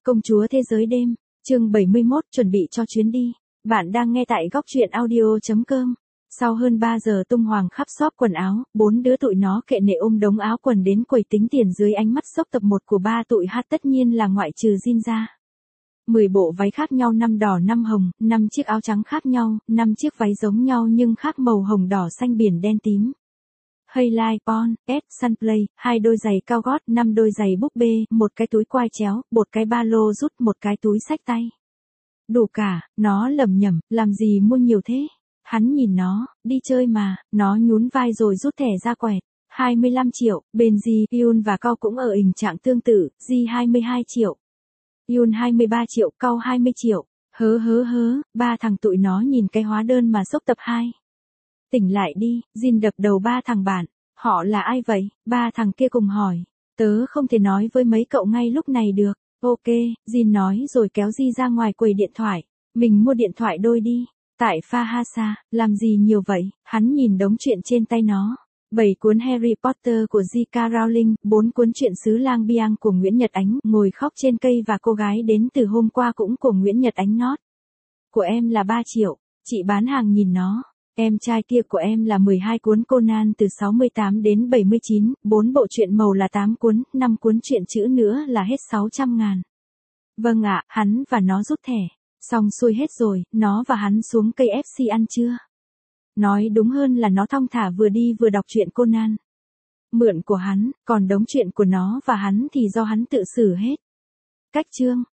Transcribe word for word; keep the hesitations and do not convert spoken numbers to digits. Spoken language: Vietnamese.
Công chúa thế giới đêm, chương bảy mươi mốt, chuẩn bị cho chuyến đi. Bạn đang nghe tại góc truyện audio chấm com. Sau hơn ba giờ tung hoàng khắp shop quần áo, bốn đứa tụi nó kệ nệ ôm đống áo quần đến quầy tính tiền dưới ánh mắt sốc tập một của ba tụi hát, tất nhiên là ngoại trừ Jin ra. mười bộ váy khác nhau, năm đỏ năm hồng, năm chiếc áo trắng khác nhau, năm chiếc váy giống nhau nhưng khác màu hồng đỏ xanh biển đen tím. Highlight, Pon, S, Sunplay, hai đôi giày cao gót, năm đôi giày búp bê, một cái túi quai chéo, một cái ba lô rút, một cái túi xách tay. Đủ cả, nó lẩm nhẩm, làm gì mua nhiều thế? Hắn nhìn nó, đi chơi mà, nó nhún vai rồi rút thẻ ra quẹt. hai mươi lăm triệu, bên Ji, Yoon và Cao cũng ở tình trạng tương tự, Ji hai mươi hai triệu. Yoon hai mươi ba triệu, Cao hai mươi triệu. Hớ hớ hớ, ba thằng tụi nó nhìn cái hóa đơn mà sốc tập hai. Tỉnh lại đi, Jin đập đầu ba thằng bạn. Họ là ai vậy? Ba thằng kia cùng hỏi. Tớ không thể nói với mấy cậu ngay lúc này được. Ok, Jin nói rồi kéo Ji ra ngoài quầy điện thoại. Mình mua điện thoại đôi đi. Tại Fahasa, làm gì nhiều vậy? Hắn nhìn đống chuyện trên tay nó. bảy cuốn Harry Potter của J K Rowling, bốn cuốn truyện xứ Lang Biang của Nguyễn Nhật Ánh, ngồi khóc trên cây và cô gái đến từ hôm qua cũng của Nguyễn Nhật Ánh nót. Của em là ba triệu, chị bán hàng nhìn nó. Em trai kia của em là mười hai cuốn Conan từ sáu mươi tám đến bảy mươi chín, bốn bộ truyện màu là tám cuốn, năm cuốn truyện chữ nữa là hết sáu trăm ngàn. Vâng ạ, hắn và nó rút thẻ. Xong xuôi hết rồi, nó và hắn xuống K F C ăn trưa. Nói đúng hơn là nó thong thả vừa đi vừa đọc truyện Conan. Mượn của hắn, còn đống truyện của nó và hắn thì do hắn tự xử hết. Cách chương.